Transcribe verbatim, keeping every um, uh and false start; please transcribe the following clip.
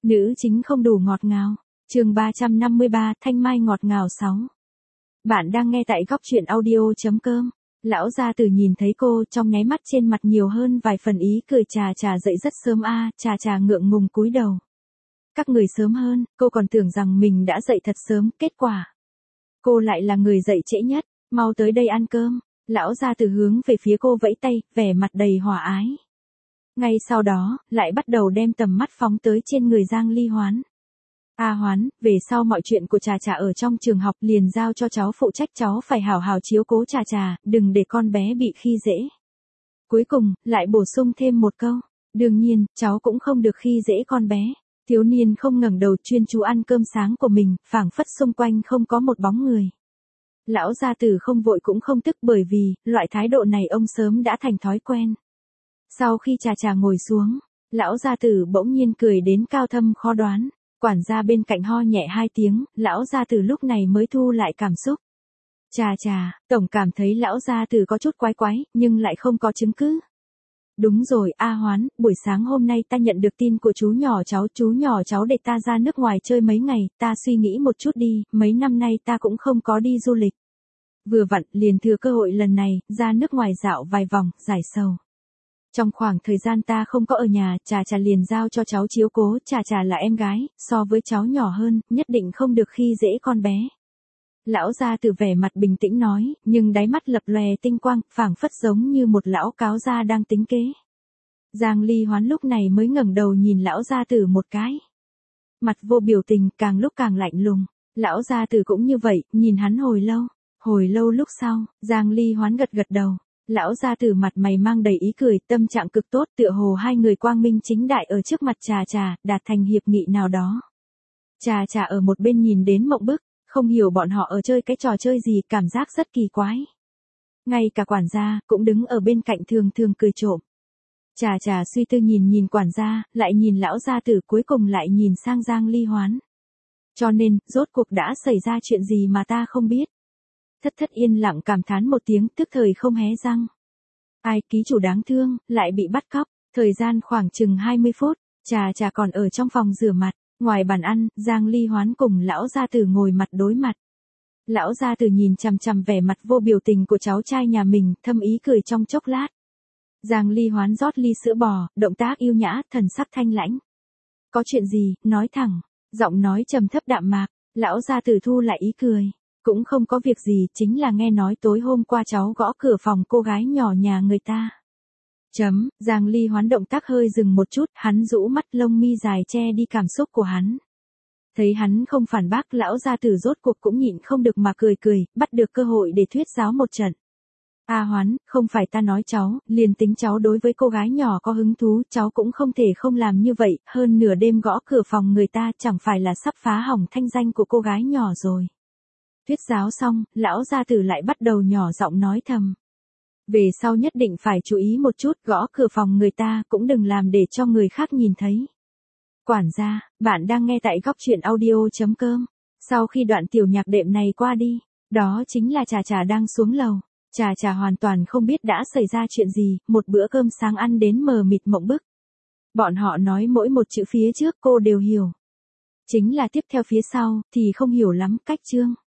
Nữ chính không đủ ngọt ngào. Chương ba trăm năm mươi ba, Thanh Mai ngọt ngào sáu. Bạn đang nghe tại góc truyện audio chấm com. Lão gia tử nhìn thấy cô, trong nháy mắt trên mặt nhiều hơn vài phần ý cười. Trà trà dậy rất sớm a, à, trà trà ngượng ngùng cúi đầu. Các người sớm hơn, cô còn tưởng rằng mình đã dậy thật sớm, kết quả cô lại là người dậy trễ nhất, mau tới đây ăn cơm. Lão gia tử hướng về phía cô vẫy tay, vẻ mặt đầy hòa ái. Ngay sau đó, lại bắt đầu đem tầm mắt phóng tới trên người Giang Ly Hoán. A Hoán, về sau mọi chuyện của trà trà ở trong trường học liền giao cho cháu phụ trách, cháu phải hảo hảo chiếu cố trà trà, đừng để con bé bị khi dễ. Cuối cùng, lại bổ sung thêm một câu, đương nhiên, cháu cũng không được khi dễ con bé. Thiếu niên không ngẩng đầu chuyên chú ăn cơm sáng của mình, phảng phất xung quanh không có một bóng người. Lão gia tử không vội cũng không tức, bởi vì, loại thái độ này ông sớm đã thành thói quen. Sau khi trà trà ngồi xuống, lão gia tử bỗng nhiên cười đến cao thâm khó đoán. Quản gia bên cạnh ho nhẹ hai tiếng, lão gia tử lúc này mới thu lại cảm xúc. Trà trà, tổng cảm thấy lão gia tử có chút quái quái, nhưng lại không có chứng cứ. Đúng rồi, A Hoán, buổi sáng hôm nay ta nhận được tin của chú nhỏ cháu, chú nhỏ cháu để ta ra nước ngoài chơi mấy ngày, ta suy nghĩ một chút đi, mấy năm nay ta cũng không có đi du lịch. Vừa vặn, liền thừa cơ hội lần này, ra nước ngoài dạo vài vòng, giải sầu. Trong khoảng thời gian ta không có ở nhà, trà trà liền giao cho cháu chiếu cố, trà trà là em gái, so với cháu nhỏ hơn, nhất định không được khi dễ con bé. Lão gia tử vẻ mặt bình tĩnh nói, nhưng đáy mắt lập lòe tinh quang, phảng phất giống như một lão cáo gia đang tính kế. Giang Ly Hoán lúc này mới ngẩng đầu nhìn lão gia tử một cái. Mặt vô biểu tình, càng lúc càng lạnh lùng. Lão gia tử cũng như vậy, nhìn hắn hồi lâu. Hồi lâu lúc sau, Giang Ly Hoán gật gật đầu. Lão gia tử mặt mày mang đầy ý cười, tâm trạng cực tốt, tựa hồ hai người quang minh chính đại ở trước mặt trà trà, đạt thành hiệp nghị nào đó. Trà trà ở một bên nhìn đến mộng bức, không hiểu bọn họ ở chơi cái trò chơi gì, cảm giác rất kỳ quái. Ngay cả quản gia, cũng đứng ở bên cạnh thường thường cười trộm. Trà trà suy tư nhìn nhìn quản gia, lại nhìn lão gia tử, cuối cùng lại nhìn sang Giang Ly Hoán. Cho nên, rốt cuộc đã xảy ra chuyện gì mà ta không biết. Thất thất yên lặng cảm thán một tiếng, tức thời không hé răng. Ai, ký chủ đáng thương, lại bị bắt cóc. Thời gian khoảng chừng hai mươi phút, trà trà còn ở trong phòng rửa mặt. Ngoài bàn ăn, Giang Ly Hoán cùng lão gia tử ngồi mặt đối mặt. Lão gia tử nhìn chằm chằm vẻ mặt vô biểu tình của cháu trai nhà mình, thâm ý cười trong chốc lát. Giang Ly Hoán rót ly sữa bò, động tác yêu nhã, thần sắc thanh lãnh. Có chuyện gì, nói thẳng. Giọng nói trầm thấp đạm mạc, lão gia tử thu lại ý cười. Cũng không có việc gì, chính là nghe nói tối hôm qua cháu gõ cửa phòng cô gái nhỏ nhà người ta. Chấm, Giang Ly Hoán động tác hơi dừng một chút, hắn rũ mắt, lông mi dài che đi cảm xúc của hắn. Thấy hắn không phản bác, lão gia tử rốt cuộc cũng nhịn không được mà cười cười, bắt được cơ hội để thuyết giáo một trận. A Hoán, không phải ta nói cháu, liền tính cháu đối với cô gái nhỏ có hứng thú, cháu cũng không thể không làm như vậy, hơn nửa đêm gõ cửa phòng người ta, chẳng phải là sắp phá hỏng thanh danh của cô gái nhỏ rồi. Thuyết giáo xong, lão gia tử lại bắt đầu nhỏ giọng nói thầm. Về sau nhất định phải chú ý một chút, gõ cửa phòng người ta, cũng đừng làm để cho người khác nhìn thấy. Quản gia, bạn đang nghe tại góc truyện audio chấm com. Sau khi đoạn tiểu nhạc đệm này qua đi, đó chính là trà trà đang xuống lầu. Trà trà hoàn toàn không biết đã xảy ra chuyện gì, một bữa cơm sáng ăn đến mờ mịt mộng bức. Bọn họ nói mỗi một chữ phía trước cô đều hiểu. Chính là tiếp theo phía sau, thì không hiểu lắm, cách chương.